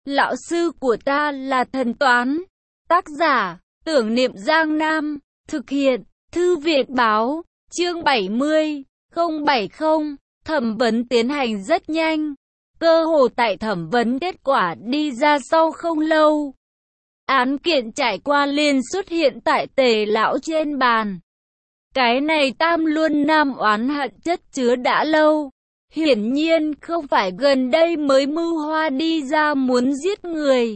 Lão sư của ta là thần toán. Tác giả, Tưởng Niệm Giang Nam. Thực hiện, Thư viện báo. Chương 70, 070. Thẩm vấn tiến hành rất nhanh. Cơ hồ tại thẩm vấn kết quả đi ra sau không lâu. Án kiện trải qua liền xuất hiện tại Tề lão trên bàn. Cái này Tam Luân Nam oán hận chất chứa đã lâu. Hiển nhiên không phải gần đây mới mưu hoa đi ra muốn giết người.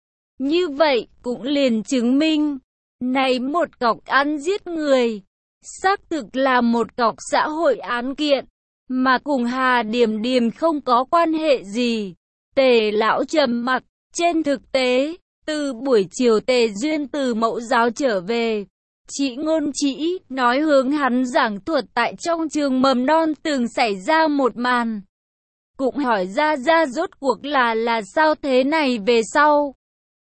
Như vậy cũng liền chứng minh, này một cọc án giết người, xác thực là một cọc xã hội án kiện, mà cùng Hà Điềm Điềm không có quan hệ gì. Tề lão trầm mặc. Trên thực tế, từ buổi chiều Tề Duyên từ Mẫu giáo trở về, chị Ngôn Trĩ nói hướng hắn giảng thuật tại trong trường mầm non từng xảy ra một màn. Cũng hỏi ra rốt cuộc là sao thế này về sau.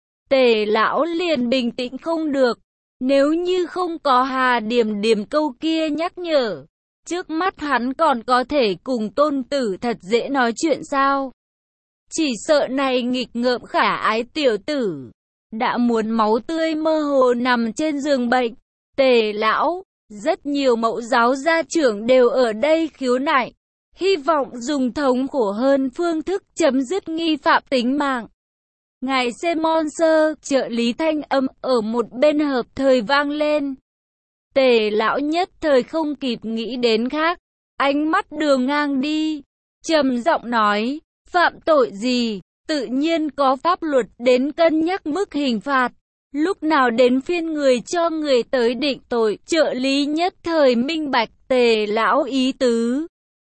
Tề lão liền bình tĩnh không được. Nếu như không có Hà Điềm Điềm câu kia nhắc nhở, trước mắt hắn còn có thể cùng tôn tử thật dễ nói chuyện sao? Chỉ sợ này nghịch ngợm khả ái tiểu tử đã muốn máu tươi mơ hồ nằm trên giường bệnh. Tề lão, rất nhiều mẫu giáo gia trưởng đều ở đây khiếu nại, hy vọng dùng thống khổ hơn phương thức chấm dứt nghi phạm tính mạng. Ngài Semon Sơ, trợ lý thanh âm ở một bên hợp thời vang lên. Tề lão nhất thời không kịp nghĩ đến khác, ánh mắt đường ngang đi, trầm giọng nói, phạm tội gì, tự nhiên có pháp luật đến cân nhắc mức hình phạt. Lúc nào đến phiên người cho người tới định tội, trợ lý nhất thời minh bạch Tề lão ý tứ.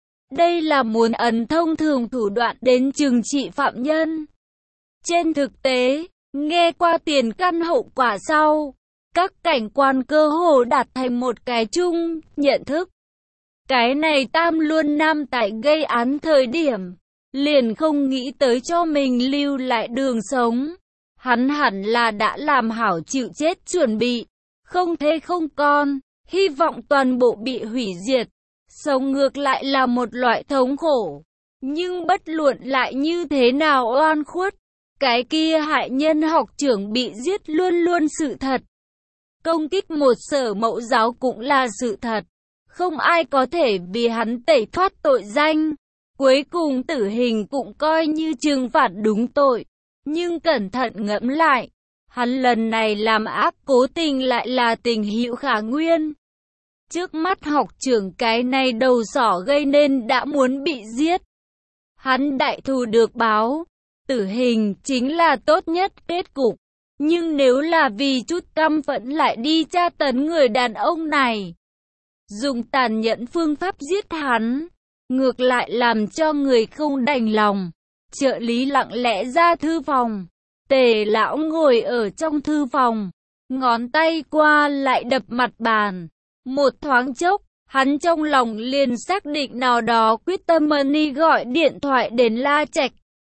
Đây là muốn ấn thông thường thủ đoạn đến trừng trị phạm nhân. Trên thực tế, nghe qua tiền căn hậu quả sau, các cảnh quan cơ hồ đạt thành một cái chung nhận thức. Cái này Tam Luân Nam tại gây án thời điểm, liền không nghĩ tới cho mình lưu lại đường sống. Hắn hẳn là đã làm hảo chịu chết chuẩn bị, không thế không con, hy vọng toàn bộ bị hủy diệt. Sống ngược lại là một loại thống khổ. Nhưng bất luận lại như thế nào oan khuất, cái kia hại nhân học trưởng bị giết luôn luôn sự thật. Công kích một sở mẫu giáo cũng là sự thật. Không ai có thể vì hắn tẩy thoát tội danh. Cuối cùng tử hình cũng coi như trừng phạt đúng tội. Nhưng cẩn thận ngẫm lại, hắn lần này làm ác cố tình lại là tình hữu khả nguyên. Trước mắt học trưởng cái này đầu sỏ gây nên đã muốn bị giết. Hắn đại thù được báo, tử hình chính là tốt nhất kết cục. Nhưng nếu là vì chút căm phẫn lại đi tra tấn người đàn ông này, dùng tàn nhẫn phương pháp giết hắn, ngược lại làm cho người không đành lòng. Trợ lý lặng lẽ ra thư phòng. Tề lão ngồi ở trong thư phòng, ngón tay qua lại đập mặt bàn. Một thoáng chốc, hắn trong lòng liền xác định nào đó quyết tâm money gọi điện thoại đến La Trạch.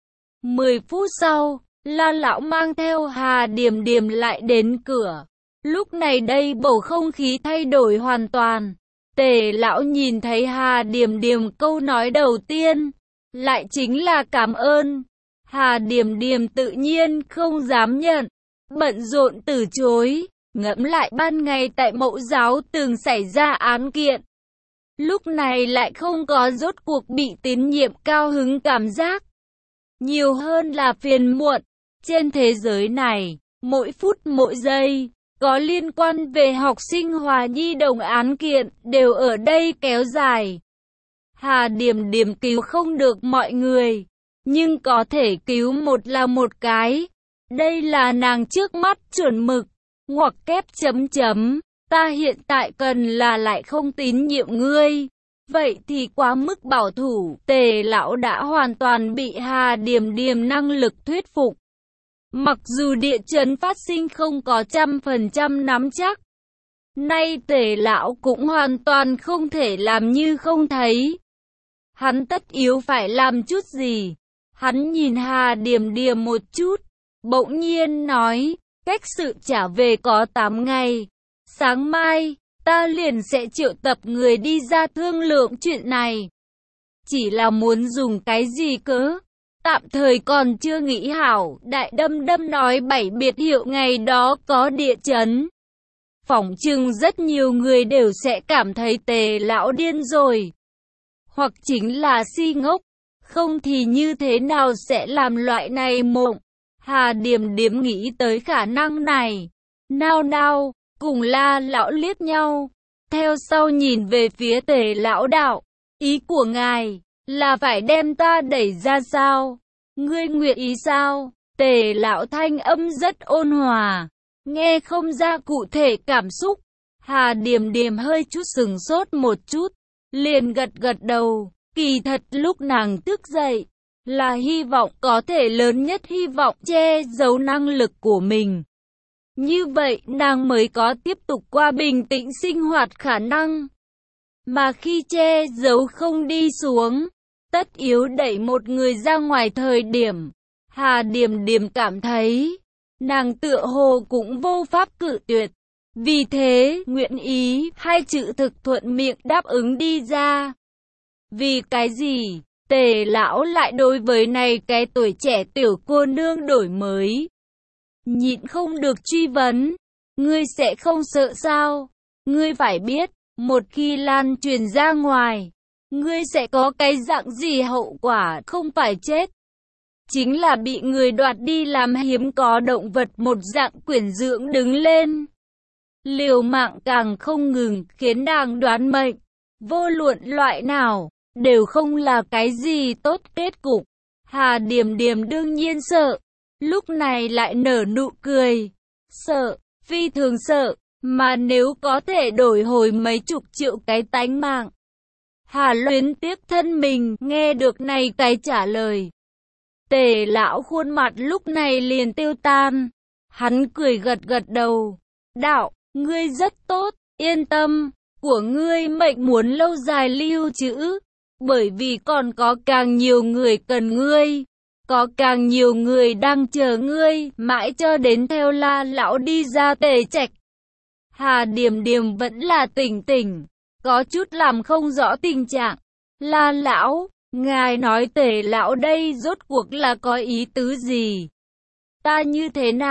10 phút sau, La lão mang theo Hà Điềm Điềm lại đến cửa. Lúc này đây bầu không khí thay đổi hoàn toàn. Tề lão nhìn thấy Hà Điềm Điềm câu nói đầu tiên lại chính là cảm ơn. Hà Điềm Điềm tự nhiên không dám nhận, bận rộn từ chối. Ngẫm lại ban ngày tại mẫu giáo từng xảy ra án kiện, lúc này lại không có rốt cuộc bị tín nhiệm cao hứng cảm giác, nhiều hơn là phiền muộn. Trên thế giới này, mỗi phút mỗi giây có liên quan về học sinh Hòa Nhi đồng án kiện đều ở đây kéo dài. Hà Điềm Điềm cứu không được mọi người, nhưng có thể cứu một là một cái. Đây là nàng trước mắt chuẩn mực. Ngoặc kép chấm chấm, ta hiện tại cần là lại không tín nhiệm ngươi. Vậy thì quá mức bảo thủ. Tề lão đã hoàn toàn bị Hà Điềm Điềm năng lực thuyết phục. Mặc dù địa chấn phát sinh không có 100% nắm chắc, nay Tề lão cũng hoàn toàn không thể làm như không thấy. Hắn tất yếu phải làm chút gì. Hắn nhìn Hà Điềm Điềm một chút, bỗng nhiên nói, cách sự trả về có 8 ngày. Sáng mai, ta liền sẽ triệu tập người đi ra thương lượng chuyện này. Chỉ là muốn dùng cái gì cớ? tạm thời còn chưa nghĩ hảo. Đại Đâm Đâm nói 7 biệt hiệu ngày đó có địa chấn. Phỏng chừng rất nhiều người đều sẽ cảm thấy Tề lão điên rồi. Hoặc chính là si ngốc. Không thì như thế nào sẽ làm loại này mộng. Hà Điềm Điềm nghĩ tới khả năng này. Nao nao, cùng La lão liếc nhau. Theo sau nhìn về phía Tề lão đạo. Ý của ngài là phải đem ta đẩy ra sao? Ngươi nguyện ý sao? Tề lão thanh âm rất ôn hòa, nghe không ra cụ thể cảm xúc. Hà Điềm Điềm hơi chút sừng sốt một chút, liền gật gật đầu. Kỳ thật lúc nàng thức dậy, là hy vọng có thể lớn nhất hy vọng che giấu năng lực của mình. Như vậy nàng mới có tiếp tục qua bình tĩnh sinh hoạt khả năng. Mà khi che giấu không đi xuống, tất yếu đẩy một người ra ngoài thời điểm, Hà Điềm Điềm cảm thấy, nàng tựa hồ cũng vô pháp cự tuyệt. Vì thế, nguyện ý, hai chữ thực thuận miệng đáp ứng đi ra. Vì cái gì? Tề lão lại đối với này cái tuổi trẻ tiểu cô nương đổi mới. Nhịn không được truy vấn. Ngươi sẽ không sợ sao? Ngươi phải biết, một khi lan truyền ra ngoài, ngươi sẽ có cái dạng gì hậu quả, không phải chết. Chính là bị người đoạt đi làm hiếm có động vật một dạng quyển dưỡng đứng lên. Liều mạng càng không ngừng, khiến nàng đoán mệnh. Vô luận loại nào, đều không là cái gì tốt kết cục. Hà Điềm Điềm đương nhiên sợ. Lúc này lại nở nụ cười. Sợ, phi thường sợ. Mà nếu có thể đổi hồi mấy chục triệu cái tánh mạng. Hà luyến tiếc thân mình, nghe được này cái trả lời. Tề lão khuôn mặt lúc này liền tiêu tan. Hắn cười gật gật đầu. Đạo, ngươi rất tốt, yên tâm. Của ngươi mệnh muốn lâu dài lưu trữ. Bởi vì còn có càng nhiều người cần ngươi. Có càng nhiều người đang chờ ngươi. Mãi cho đến theo La lão đi ra Tề Trạch. Hà Điềm Điềm vẫn là tỉnh tỉnh, có chút làm không rõ tình trạng. La lão, ngài nói Tề lão đây rốt cuộc là có ý tứ gì? Ta như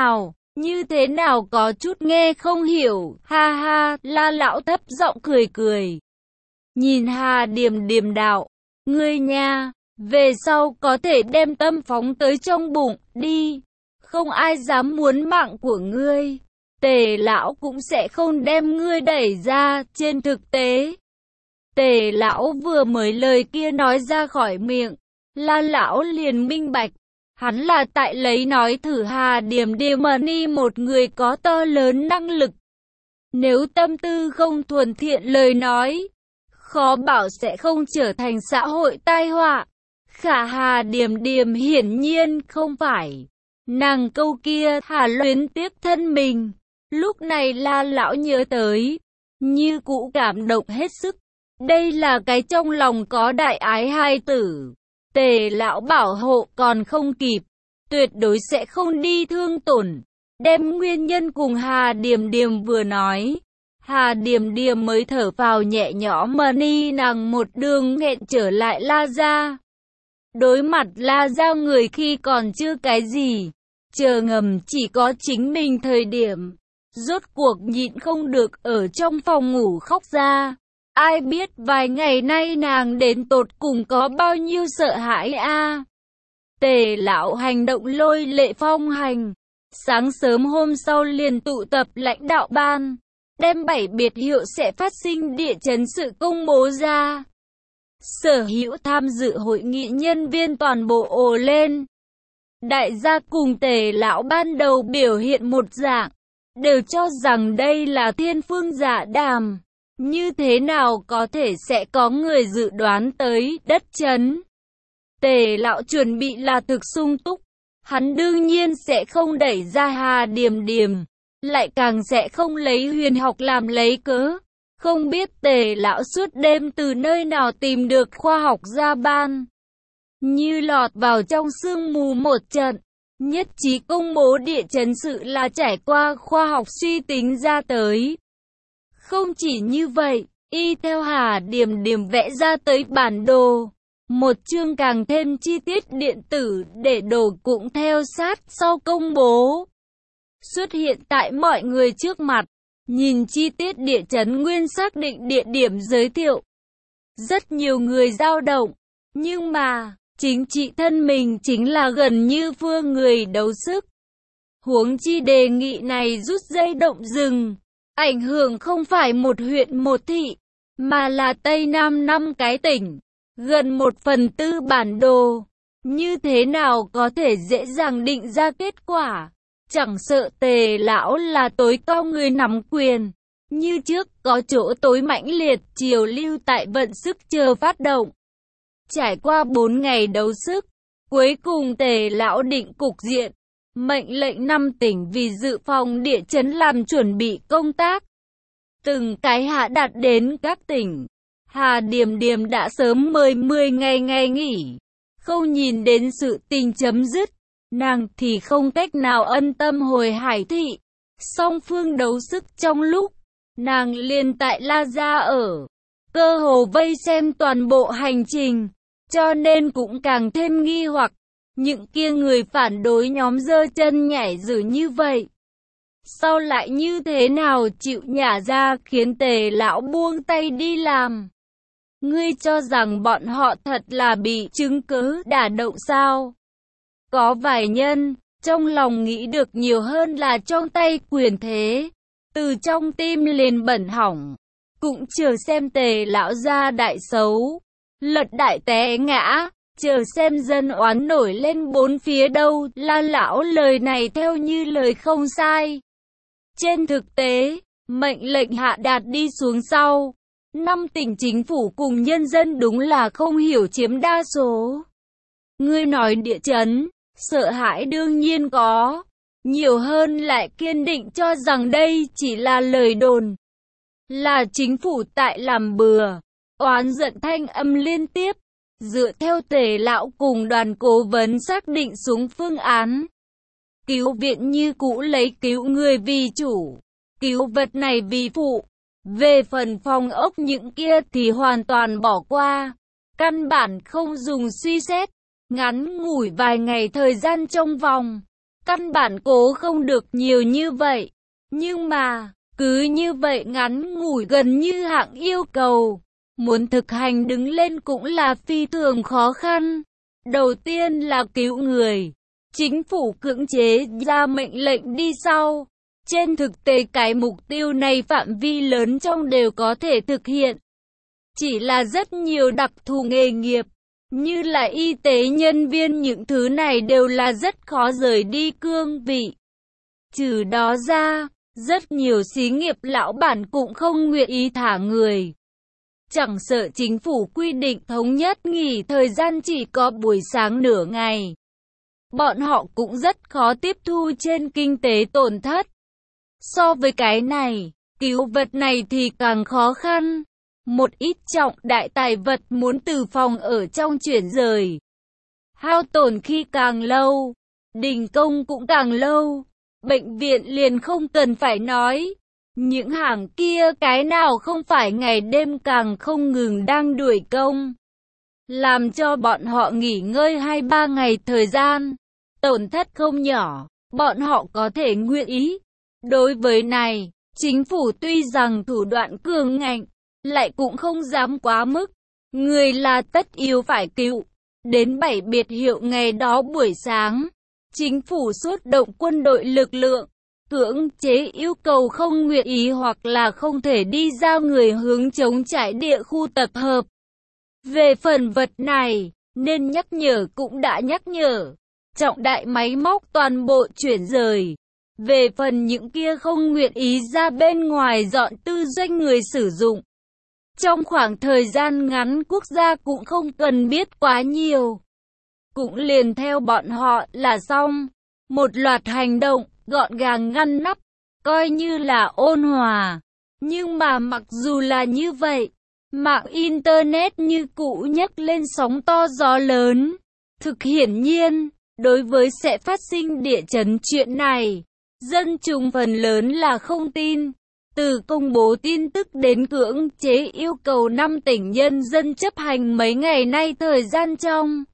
thế nào có chút nghe không hiểu, ha ha. La lão thấp giọng cười cười. Nhìn Hà Điềm Điềm đạo, ngươi nha, về sau có thể đem tâm phóng tới trong bụng, đi. Không ai dám muốn mạng của ngươi. Tề lão cũng sẽ không đem ngươi đẩy ra. Trên thực tế, Tề lão vừa mới lời kia nói ra khỏi miệng, La lão liền minh bạch, hắn là tại lấy nói thử Hà Điềm Điềm ni một người có to lớn năng lực. Nếu tâm tư không thuần thiện lời nói, khó bảo sẽ không trở thành xã hội tai họa. Khả Hà Điềm Điềm hiển nhiên không phải. Nàng câu kia Hà luyến tiếc thân mình. Lúc này La lão nhớ tới, như cũ cảm động hết sức. Đây là cái trong lòng có đại ái hai tử. Tề lão bảo hộ còn không kịp, tuyệt đối sẽ không đi thương tổn. Đem nguyên nhân cùng Hà Điềm Điềm vừa nói, Hà Điềm Điềm mới thở phào nhẹ nhõm mà ni nàng một đường nghẹn trở lại La gia. Đối mặt La gia người khi còn chưa cái gì, chờ ngầm chỉ có chính mình thời điểm. Rốt cuộc nhịn không được ở trong phòng ngủ khóc ra. Ai biết vài ngày nay nàng đến tột cùng có bao nhiêu sợ hãi a. Tề lão hành động lôi lệ phong hành. Sáng sớm hôm sau liền tụ tập lãnh đạo ban, đem 7 biệt hiệu sẽ phát sinh địa chấn sự công bố ra. Sở hữu tham dự hội nghị nhân viên toàn bộ ồ lên. Đại gia cùng Tề lão ban đầu biểu hiện một dạng, đều cho rằng đây là thiên phương giả đàm. Như thế nào có thể sẽ có người dự đoán tới đất chấn. Tề lão chuẩn bị là thực sung túc. Hắn đương nhiên sẽ không đẩy ra Hà Điềm Điềm, lại càng sẽ không lấy huyền học làm lấy cớ. Không biết Tề lão suốt đêm từ nơi nào tìm được khoa học gia ban. Như lọt vào trong sương mù một trận. Nhất trí công bố địa chấn sự là trải qua khoa học suy tính ra tới. Không chỉ như vậy, y theo Hà Điềm Điềm vẽ ra tới bản đồ, Một chương càng thêm chi tiết điện tử để đồ cũng theo sát sau công bố. Xuất hiện tại mọi người trước mặt. Nhìn chi tiết địa chấn nguyên xác định địa điểm giới thiệu. Rất nhiều người dao động. Nhưng mà, chính trị thân mình chính là gần như phương người đấu sức. Huống chi đề nghị này rút dây động rừng. Ảnh hưởng không phải một huyện một thị, mà là Tây Nam 5 cái tỉnh. Gần 1/4 bản đồ. Như thế nào có thể dễ dàng định ra kết quả? Chẳng sợ Tề lão là tối cao người nắm quyền. Như trước có chỗ tối mãnh liệt triều lưu tại vận sức chờ phát động. Trải qua 4 ngày đấu sức, cuối cùng Tề lão định cục diện. Mệnh lệnh 5 tỉnh vì dự phòng địa chấn làm chuẩn bị công tác. Từng cái hạ đặt đến các tỉnh. Hà Điềm Điềm đã sớm mời 10 ngày nghỉ. Không nhìn đến sự tình chấm dứt. Nàng thì không cách nào ân tâm hồi Hải thị. Song phương đấu sức trong lúc. Nàng liền tại La Gia ở. Cơ hồ vây xem toàn bộ hành trình. Cho nên cũng càng thêm nghi hoặc. Những kia người phản đối nhóm giơ chân nhảy dữ như vậy. Sau lại như thế nào chịu nhả ra khiến Tề lão buông tay đi làm. Ngươi cho rằng bọn họ thật là bị chứng cứ đả động sao? Có vài nhân, trong lòng nghĩ được nhiều hơn là trong tay quyền thế. Từ trong tim liền bẩn hỏng. Cũng chờ xem Tề lão ra đại xấu. Lật đại té ngã. Chờ xem dân oán nổi lên bốn phía đâu. La lão lời này theo như lời không sai. Trên thực tế, mệnh lệnh hạ đạt đi xuống sau. 5 tỉnh chính phủ cùng nhân dân đúng là không hiểu chiếm đa số. Ngươi nói địa chấn, sợ hãi đương nhiên có. Nhiều hơn lại kiên định cho rằng đây chỉ là lời đồn. Là chính phủ tại làm bừa. Oán giận thanh âm liên tiếp. Dựa theo Tề lão cùng đoàn cố vấn xác định xuống phương án. Cứu viện như cũ lấy cứu người vì chủ. Cứu vật này vì phụ. Về phần phòng ốc những kia thì hoàn toàn bỏ qua. Căn bản không dùng suy xét. Ngắn ngủi vài ngày thời gian trong vòng. Căn bản cố không được nhiều như vậy. Nhưng mà, cứ như vậy ngắn ngủi gần như hạng yêu cầu. Muốn thực hành đứng lên cũng là phi thường khó khăn. Đầu tiên là cứu người. Chính phủ cưỡng chế ra mệnh lệnh đi sau. Trên thực tế cái mục tiêu này phạm vi lớn trong đều có thể thực hiện. Chỉ là rất nhiều đặc thù nghề nghiệp, như là y tế nhân viên những thứ này đều là rất khó rời đi cương vị. Trừ đó ra, rất nhiều xí nghiệp lão bản cũng không nguyện ý thả người. Chẳng sợ chính phủ quy định thống nhất nghỉ thời gian chỉ có buổi sáng nửa ngày. Bọn họ cũng rất khó tiếp thu trên kinh tế tổn thất. So với cái này, cứu vật này thì càng khó khăn. Một ít trọng đại tài vật muốn từ phòng ở trong chuyển rời. Hao tổn khi càng lâu, đình công cũng càng lâu. Bệnh viện liền không cần phải nói. Những hàng kia cái nào không phải ngày đêm càng không ngừng đang đuổi công. Làm cho bọn họ nghỉ ngơi 2-3 ngày thời gian. Tổn thất không nhỏ, bọn họ có thể nguyện ý. Đối với này, chính phủ tuy rằng thủ đoạn cường ngạnh, lại cũng không dám quá mức. Người là tất yếu phải cứu. Đến 7 biệt hiệu ngày đó buổi sáng, chính phủ xuất động quân đội lực lượng, cưỡng chế yêu cầu không nguyện ý hoặc là không thể đi ra người hướng chống trải địa khu tập hợp. Về phần vật này, nên nhắc nhở cũng đã nhắc nhở. Trọng đại máy móc toàn bộ chuyển rời. Về phần những kia không nguyện ý ra bên ngoài dọn tư doanh người sử dụng. Trong khoảng thời gian ngắn quốc gia cũng không cần biết quá nhiều. Cũng liền theo bọn họ là xong. Một loạt hành động, gọn gàng ngăn nắp, coi như là ôn hòa. Nhưng mà mặc dù là như vậy, mạng Internet như cũ nhấc lên sóng to gió lớn. Thực hiển nhiên, đối với sẽ phát sinh địa chấn chuyện này, dân chúng phần lớn là không tin. Từ công bố tin tức đến cưỡng chế yêu cầu 5 tỉnh nhân dân chấp hành mấy ngày nay thời gian trong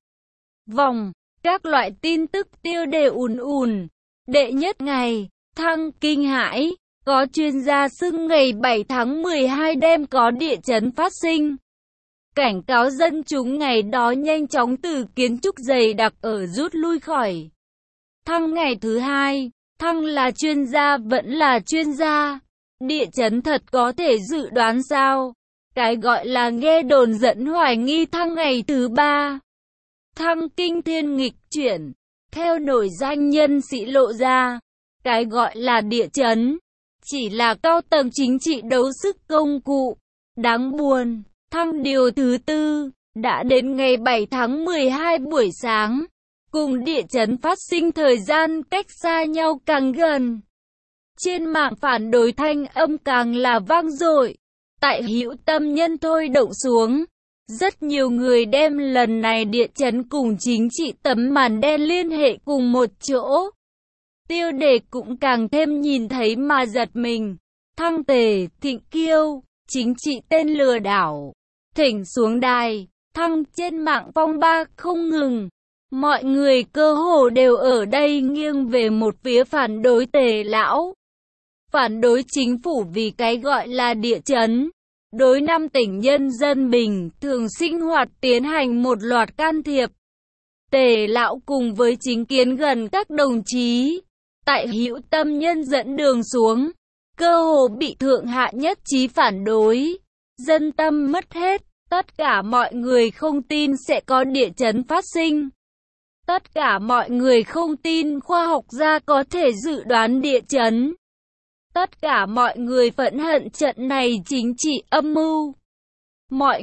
vòng, các loại tin tức tiêu đề ùn ùn. Đệ nhất ngày, thăng kinh hãi, có chuyên gia xưng ngày 7 tháng 12 đêm có địa chấn phát sinh. Cảnh cáo dân chúng ngày đó nhanh chóng từ kiến trúc dày đặc ở rút lui khỏi. Thăng ngày thứ hai, thăng là chuyên gia vẫn là chuyên gia. Địa chấn thật có thể dự đoán sao? Cái gọi là nghe đồn dẫn hoài nghi. Thăng ngày thứ ba, thăng kinh thiên nghịch chuyển. Theo nổi danh nhân sĩ lộ ra, cái gọi là địa chấn chỉ là cao tầng chính trị đấu sức công cụ. Đáng buồn, thăng điều thứ tư, đã đến ngày 7 tháng 12 buổi sáng, cùng địa chấn phát sinh thời gian cách xa nhau càng gần. Trên mạng phản đối thanh âm càng là vang dội. Tại Hữu Tâm nhân thôi động xuống, rất nhiều người đem lần này địa chấn cùng chính trị tấm màn đen liên hệ cùng một chỗ. Tiêu đề cũng càng thêm nhìn thấy mà giật mình. Thăng Tề Thịnh Kiêu, chính trị tên lừa đảo, thỉnh xuống đài. Thăng trên mạng phong ba không ngừng. Mọi người cơ hồ đều ở đây nghiêng về một phía phản đối Tề lão. Phản đối chính phủ vì cái gọi là địa chấn. Đối 5 tỉnh nhân dân bình thường sinh hoạt tiến hành một loạt can thiệp. Tề lão cùng với chính kiến gần các đồng chí tại Hữu Tâm nhân dẫn đường xuống, cơ hồ bị thượng hạ nhất trí phản đối. Dân tâm mất hết, tất cả mọi người không tin sẽ có địa chấn phát sinh. Tất cả mọi người không tin khoa học gia có thể dự đoán địa chấn. Tất cả mọi người phẫn hận trận này chính trị âm mưu. Mọi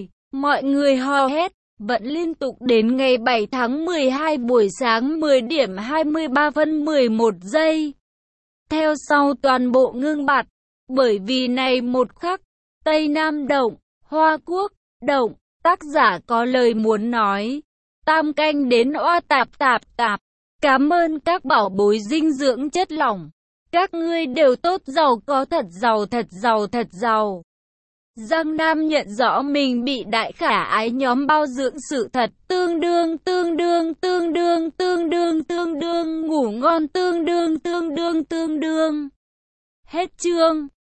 người hò hét, vẫn liên tục đến ngày 7 tháng 12 buổi sáng 10 điểm 23 phân 11 giây. Theo sau toàn bộ ngưng bặt, bởi vì này một khắc, Tây Nam động, Hoa Quốc động, tác giả có lời muốn nói. Tam canh đến oa tạp tạp tạp. Cảm ơn các bảo bối dinh dưỡng chất lỏng. Các ngươi đều tốt, giàu có, thật giàu thật giàu thật giàu. Giang Nam nhận rõ mình bị đại khả ái nhóm bao dưỡng sự thật, tương đương ngủ ngon tương đương. Hết chương.